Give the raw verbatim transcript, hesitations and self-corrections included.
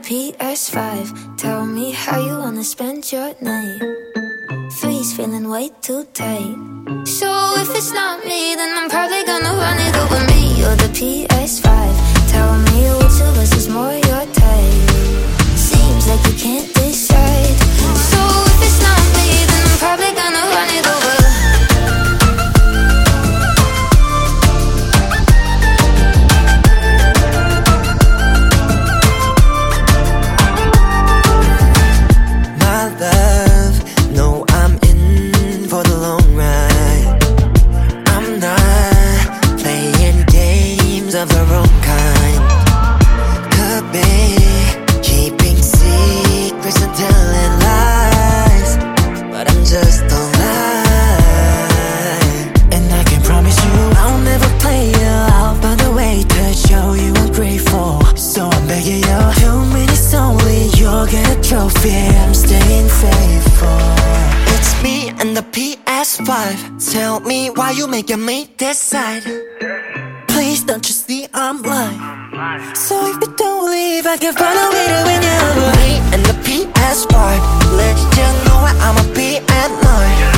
P S five. Tell me how you wanna spend your night. Three's feeling way too tight. So if it's not me, then I'm probably gonna run it over me or the P S five. Tell me which of us is more your type. Seems like you can't decide. So if it's not me, then I'm probably gonna run it over. Of the wrong kind. Could be keeping secrets and telling lies, but I'm just a lie. And I can promise you I'll never play you out by the way to show you I'm grateful. So I'm begging you, two minutes only, you'll get a trophy. I'm staying faithful. It's me and the P S five. Tell me why you making me decide. Please don't you see I'm lying. So if you don't leave, I can find a way to win you. Me and the P S five, let you know where I'ma be at night.